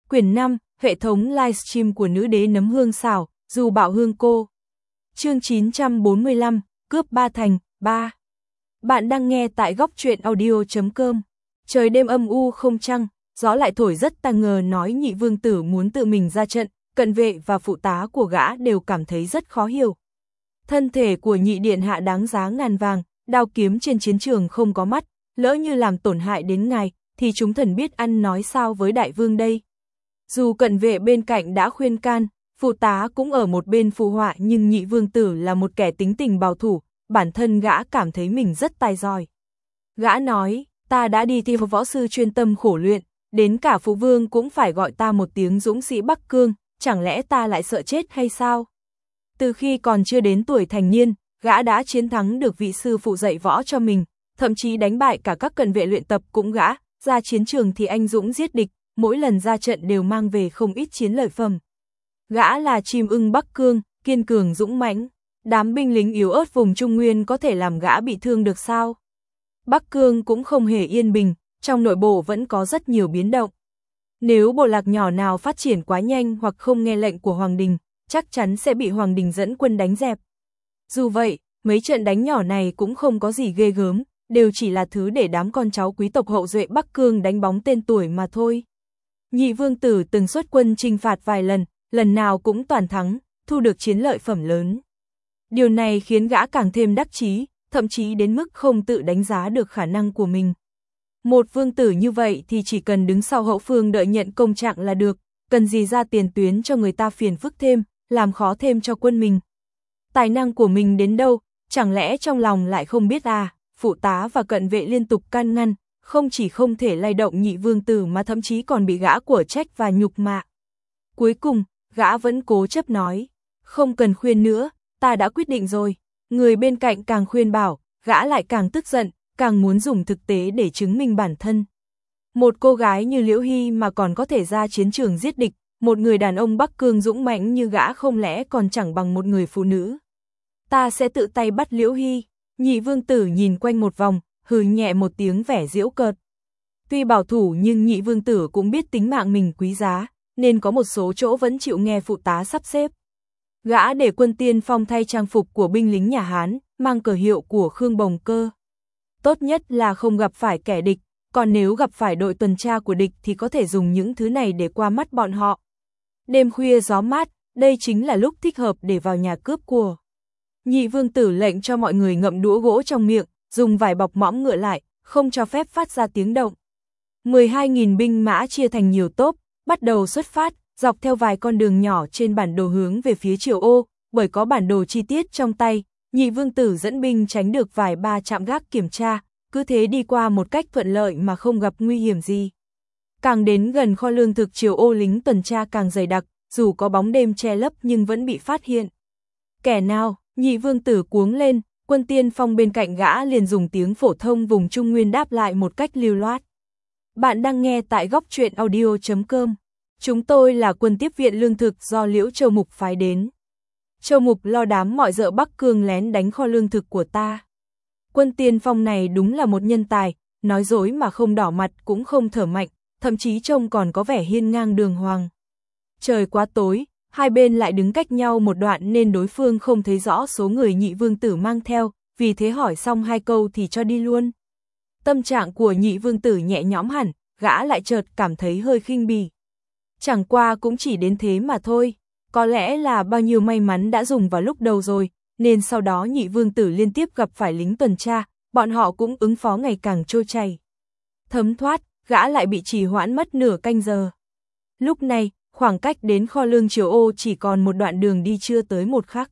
Quyển 5, hệ thống livestream của nữ đế nấm hương xào, dù bảo hương cô. Chương 945, cướp Ba Thành, 3. Bạn đang nghe tại góc truyện audio.com. Trời đêm âm u không trăng, gió lại thổi rất tang ngờ nói nhị vương tử muốn tự mình ra trận, cận vệ và phụ tá của gã đều cảm thấy rất khó hiểu. Thân thể của nhị điện hạ đáng giá ngàn vàng, đao kiếm trên chiến trường không có mắt, lỡ như làm tổn hại đến ngài, thì chúng thần biết ăn nói sao với đại vương đây. Dù cận vệ bên cạnh đã khuyên can, phụ tá cũng ở một bên phù họa, nhưng nhị vương tử là một kẻ tính tình bảo thủ, bản thân gã cảm thấy mình rất tài giỏi. Gã nói, ta đã đi thi võ sư chuyên tâm khổ luyện, đến cả phụ vương cũng phải gọi ta một tiếng dũng sĩ Bắc Cương, chẳng lẽ ta lại sợ chết hay sao? Từ khi còn chưa đến tuổi thành niên, gã đã chiến thắng được vị sư phụ dạy võ cho mình, thậm chí đánh bại cả các cận vệ luyện tập cũng gã, ra chiến trường thì anh dũng giết địch, mỗi lần ra trận đều mang về không ít chiến lợi phẩm. Gã là chim ưng Bắc Cương, kiên cường dũng mãnh, đám binh lính yếu ớt vùng Trung Nguyên có thể làm gã bị thương được sao? Bắc Cương cũng không hề yên bình, trong nội bộ vẫn có rất nhiều biến động. Nếu bộ lạc nhỏ nào phát triển quá nhanh hoặc không nghe lệnh của Hoàng Đình, chắc chắn sẽ bị Hoàng Đình dẫn quân đánh dẹp. Dù vậy, mấy trận đánh nhỏ này cũng không có gì ghê gớm, đều chỉ là thứ để đám con cháu quý tộc hậu duệ Bắc Cương đánh bóng tên tuổi mà thôi. Nhị vương tử từng xuất quân chinh phạt vài lần, lần nào cũng toàn thắng, thu được chiến lợi phẩm lớn. Điều này khiến gã càng thêm đắc chí, thậm chí đến mức không tự đánh giá được khả năng của mình. Một vương tử như vậy thì chỉ cần đứng sau hậu phương đợi nhận công trạng là được, cần gì ra tiền tuyến cho người ta phiền phức thêm, làm khó thêm cho quân mình. Tài năng của mình đến đâu, chẳng lẽ trong lòng lại không biết à? Phụ tá và cận vệ liên tục can ngăn, không chỉ không thể lay động nhị vương tử mà thậm chí còn bị gã của trách và nhục mạ. Cuối cùng, gã vẫn cố chấp nói, không cần khuyên nữa, ta đã quyết định rồi. Người bên cạnh càng khuyên bảo, gã lại càng tức giận, càng muốn dùng thực tế để chứng minh bản thân. Một cô gái như Liễu Hy mà còn có thể ra chiến trường giết địch, một người đàn ông Bắc Cương dũng mãnh như gã không lẽ còn chẳng bằng một người phụ nữ. Ta sẽ tự tay bắt Liễu Hy. Nhị vương tử nhìn quanh một vòng, hừ nhẹ một tiếng vẻ giễu cợt. Tuy bảo thủ nhưng nhị vương tử cũng biết tính mạng mình quý giá, nên có một số chỗ vẫn chịu nghe phụ tá sắp xếp. Gã để quân tiên phong thay trang phục của binh lính nhà Hán, mang cờ hiệu của Khương Bồng Cơ. Tốt nhất là không gặp phải kẻ địch, còn nếu gặp phải đội tuần tra của địch thì có thể dùng những thứ này để qua mắt bọn họ. Đêm khuya gió mát, đây chính là lúc thích hợp để vào nhà cướp của. Nhị vương tử lệnh cho mọi người ngậm đũa gỗ trong miệng, dùng vải bọc mõm ngựa lại, không cho phép phát ra tiếng động. 12.000 binh mã chia thành nhiều tốp, bắt đầu xuất phát, dọc theo vài con đường nhỏ trên bản đồ hướng về phía Triều Ô, bởi có bản đồ chi tiết trong tay, nhị vương tử dẫn binh tránh được vài ba trạm gác kiểm tra, cứ thế đi qua một cách thuận lợi mà không gặp nguy hiểm gì. Càng đến gần kho lương thực Triều Ô, lính tuần tra càng dày đặc, dù có bóng đêm che lấp nhưng vẫn bị phát hiện. Kẻ nào? Nhị vương tử cuống lên, quân tiên phong bên cạnh gã liền dùng tiếng phổ thông vùng Trung Nguyên đáp lại một cách lưu loát. Bạn đang nghe tại góc truyện audio.com. Chúng tôi là quân tiếp viện lương thực do Liễu Châu Mục phái đến. Châu Mục lo đám mọi dợ Bắc Cương lén đánh kho lương thực của ta. Quân tiên phong này đúng là một nhân tài, nói dối mà không đỏ mặt cũng không thở mạnh, thậm chí trông còn có vẻ hiên ngang đường hoàng. Trời quá tối, hai bên lại đứng cách nhau một đoạn nên đối phương không thấy rõ số người nhị vương tử mang theo, vì thế hỏi xong hai câu thì cho đi luôn. Tâm trạng của nhị vương tử nhẹ nhõm hẳn, gã lại chợt cảm thấy hơi khinh bỉ. Chẳng qua cũng chỉ đến thế mà thôi, có lẽ là bao nhiêu may mắn đã dùng vào lúc đầu rồi, nên sau đó nhị vương tử liên tiếp gặp phải lính tuần tra, bọn họ cũng ứng phó ngày càng trôi chảy. Thấm thoát, gã lại bị trì hoãn mất nửa canh giờ. Lúc này, khoảng cách đến kho lương Triều Ô chỉ còn một đoạn đường đi chưa tới một khắc.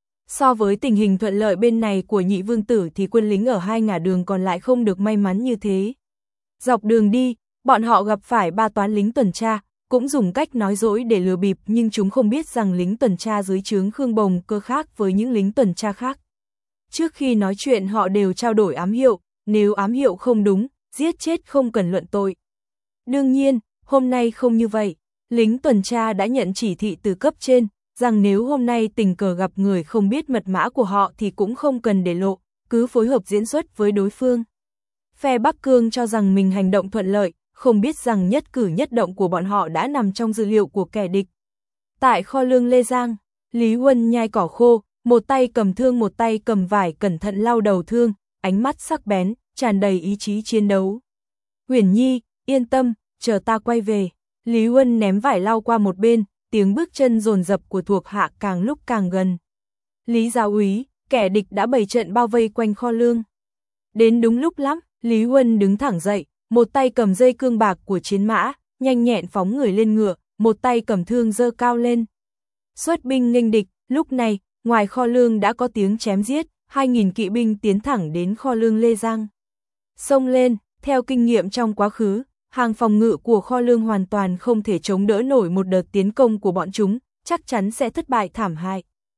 So với tình hình thuận lợi bên này của nhị vương tử thì quân lính ở hai ngả đường còn lại không được may mắn như thế. Dọc đường đi, bọn họ gặp phải ba toán lính tuần tra, cũng dùng cách nói dối để lừa bịp, nhưng chúng không biết rằng lính tuần tra dưới trướng Khương Bồng Cơ khác với những lính tuần tra khác. Trước khi nói chuyện họ đều trao đổi ám hiệu, nếu ám hiệu không đúng, giết chết không cần luận tội. Đương nhiên, hôm nay không như vậy. Lính tuần tra đã nhận chỉ thị từ cấp trên, rằng nếu hôm nay tình cờ gặp người không biết mật mã của họ thì cũng không cần để lộ, cứ phối hợp diễn xuất với đối phương. Phe Bắc Cương cho rằng mình hành động thuận lợi, không biết rằng nhất cử nhất động của bọn họ đã nằm trong dữ liệu của kẻ địch. Tại kho lương Lê Giang, Lý Huân nhai cỏ khô, một tay cầm thương một tay cầm vải cẩn thận lau đầu thương, ánh mắt sắc bén, tràn đầy ý chí chiến đấu. Huyền Nhi, yên tâm, chờ ta quay về. Lý Huân ném vải lau qua một bên, tiếng bước chân dồn dập của thuộc hạ càng lúc càng gần. Lý giáo úy, kẻ địch đã bày trận bao vây quanh kho lương. Đến đúng lúc lắm, Lý Huân đứng thẳng dậy, một tay cầm dây cương bạc của chiến mã, nhanh nhẹn phóng người lên ngựa, một tay cầm thương giơ cao lên. Xuất binh nghênh địch, lúc này, ngoài kho lương đã có tiếng chém giết, 2.000 kỵ binh tiến thẳng đến kho lương Lê Giang. Xông lên, theo kinh nghiệm trong quá khứ, hàng phòng ngự của kho lương hoàn toàn không thể chống đỡ nổi một đợt tiến công của bọn chúng, chắc chắn sẽ thất bại thảm hại.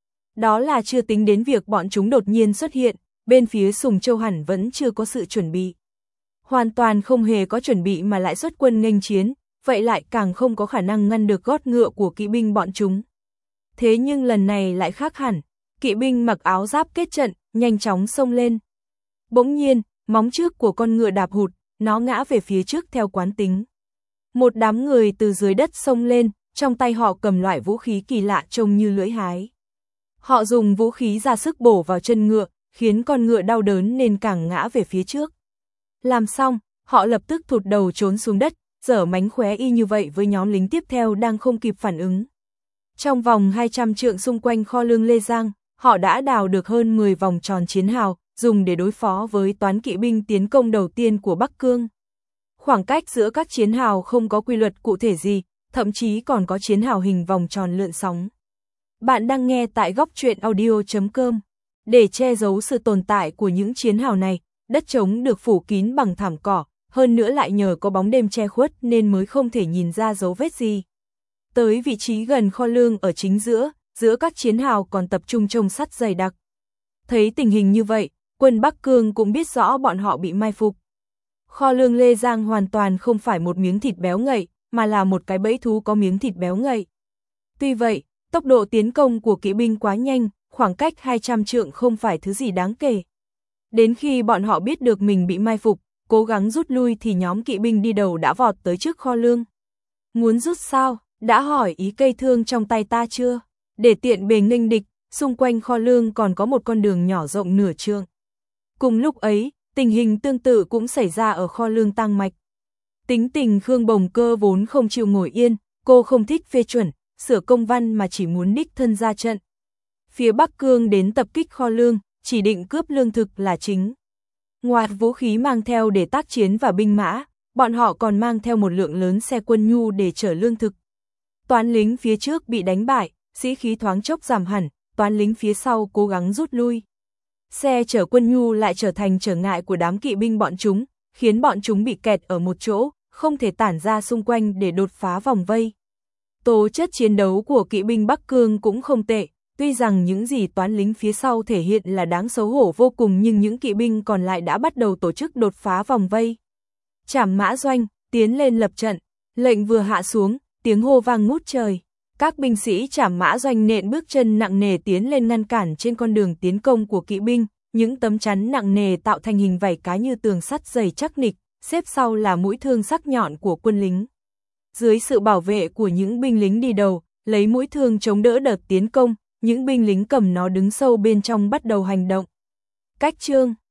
Đó là chưa tính đến việc bọn chúng đột nhiên xuất hiện, bên phía Sùng Châu hẳn vẫn chưa có sự chuẩn bị. Hoàn toàn không hề có chuẩn bị mà lại xuất quân nghênh chiến, vậy lại càng không có khả năng ngăn được gót ngựa của kỵ binh bọn chúng. Thế nhưng lần này lại khác hẳn, kỵ binh mặc áo giáp kết trận, nhanh chóng xông lên. Bỗng nhiên, móng trước của con ngựa đạp hụt, nó ngã về phía trước theo quán tính. Một đám người từ dưới đất xông lên, trong tay họ cầm loại vũ khí kỳ lạ trông như lưỡi hái. Họ dùng vũ khí ra sức bổ vào chân ngựa, khiến con ngựa đau đớn nên càng ngã về phía trước. Làm xong, họ lập tức thụt đầu trốn xuống đất, giở mánh khóe y như vậy với nhóm lính tiếp theo đang không kịp phản ứng. Trong vòng 200 trượng xung quanh kho lương Lê Giang, họ đã đào được hơn 10 vòng tròn chiến hào, dùng để đối phó với toán kỵ binh tiến công đầu tiên của Bắc Cương. Khoảng cách giữa các chiến hào không có quy luật cụ thể gì, thậm chí còn có chiến hào hình vòng tròn lượn sóng. Bạn đang nghe tại góc truyện audio.com. Để che giấu sự tồn tại của những chiến hào này, đất trống được phủ kín bằng thảm cỏ, hơn nữa lại nhờ có bóng đêm che khuất nên mới không thể nhìn ra dấu vết gì. Tới vị trí gần kho lương ở chính giữa các chiến hào còn tập trung trông sắt dày đặc. Thấy tình hình như vậy, quân Bắc Cương cũng biết rõ bọn họ bị mai phục. Kho lương Lê Giang hoàn toàn không phải một miếng thịt béo ngậy, mà là một cái bẫy thú có miếng thịt béo ngậy. Tuy vậy, tốc độ tiến công của kỵ binh quá nhanh, khoảng cách 200 trượng không phải thứ gì đáng kể. Đến khi bọn họ biết được mình bị mai phục, cố gắng rút lui thì nhóm kỵ binh đi đầu đã vọt tới trước kho lương. Muốn rút sao? Đã hỏi ý cây thương trong tay ta chưa? Để tiện bề nghênh địch, xung quanh kho lương còn có một con đường nhỏ rộng nửa trượng. Cùng lúc ấy, tình hình tương tự cũng xảy ra ở kho lương Tang Mạch. Tính tình Khương Bồng Cơ vốn không chịu ngồi yên, cô không thích phê chuẩn, sửa công văn mà chỉ muốn đích thân ra trận. Phía Bắc Cương đến tập kích kho lương, chỉ định cướp lương thực là chính. Ngoài vũ khí mang theo để tác chiến và binh mã, bọn họ còn mang theo một lượng lớn xe quân nhu để chở lương thực. Toán lính phía trước bị đánh bại, sĩ khí thoáng chốc giảm hẳn, toán lính phía sau cố gắng rút lui. Xe chở quân nhu lại trở thành trở ngại của đám kỵ binh bọn chúng, khiến bọn chúng bị kẹt ở một chỗ, không thể tản ra xung quanh để đột phá vòng vây. Tố chất chiến đấu của kỵ binh Bắc Cương cũng không tệ, tuy rằng những gì toán lính phía sau thể hiện là đáng xấu hổ vô cùng nhưng những kỵ binh còn lại đã bắt đầu tổ chức đột phá vòng vây. Trảm Mã Doanh, tiến lên lập trận, lệnh vừa hạ xuống, tiếng hô vang ngút trời. Các binh sĩ Trảm Mã Doanh nện bước chân nặng nề tiến lên ngăn cản trên con đường tiến công của kỵ binh, những tấm chắn nặng nề tạo thành hình vảy cá như tường sắt dày chắc nịch, xếp sau là mũi thương sắc nhọn của quân lính. Dưới sự bảo vệ của những binh lính đi đầu, lấy mũi thương chống đỡ đợt tiến công, những binh lính cầm nó đứng sâu bên trong bắt đầu hành động. Cách chương